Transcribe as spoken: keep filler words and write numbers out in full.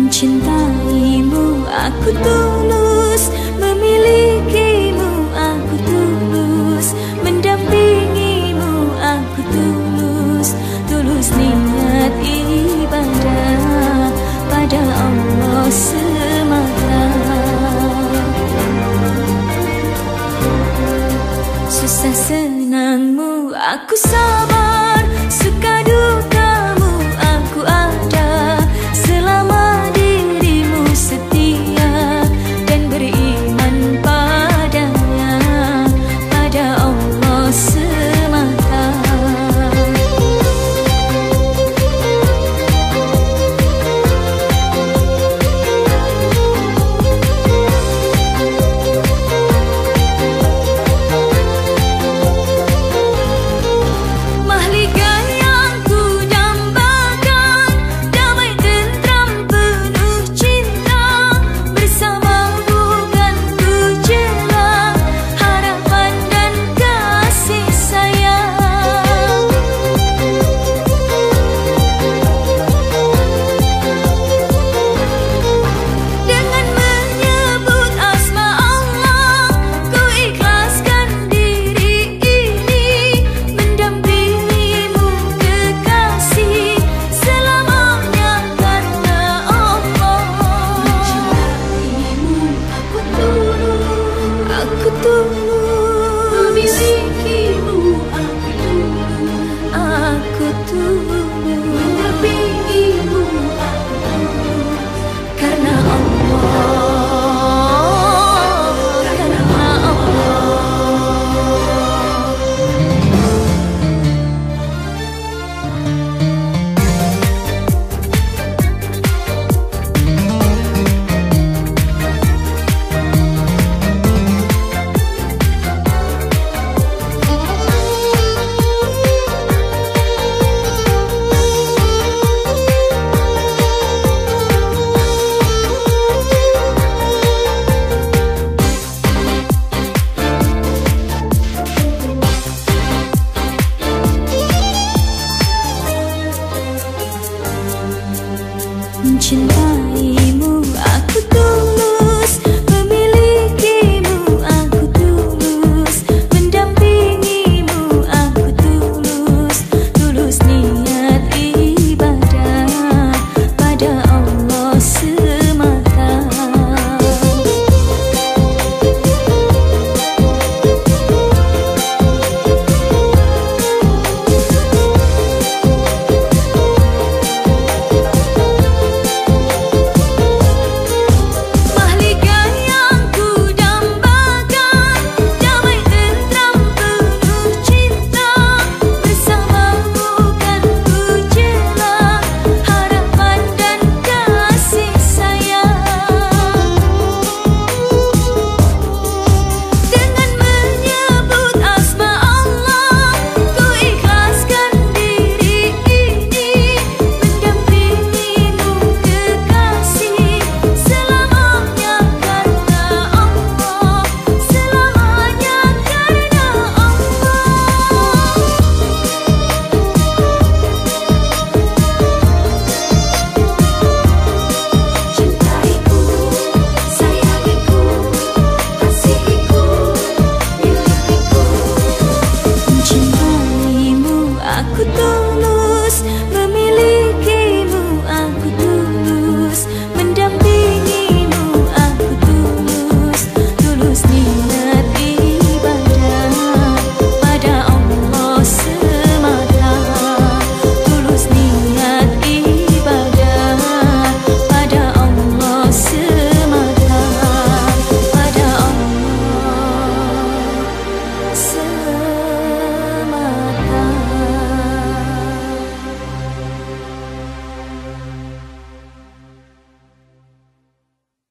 Mencintaimu aku tulus, memilikimu aku tulus, mendampingimu aku tulus, tulus niat ibadah pada Allah semata. Susah senangmu aku sabar, suka dukamu aku ada, selama dirimu setia dan beriman padanya, pada Allah semata. Mahligai yang ku dambakan, damai tentram penuh cinta, bersamamu kan ku jelang harapan dan kasih sayang. Dengan menyebut asma Allah, ku ikhlaskan diri ini, mendampingimu kekasih selamanya karena Allah. Mencintaimu aku tulus, aku tulus, memilikimu aku tulus, aku tulus, mendampingimu aku tulus karena Allah, karena Allah. Mencintaimu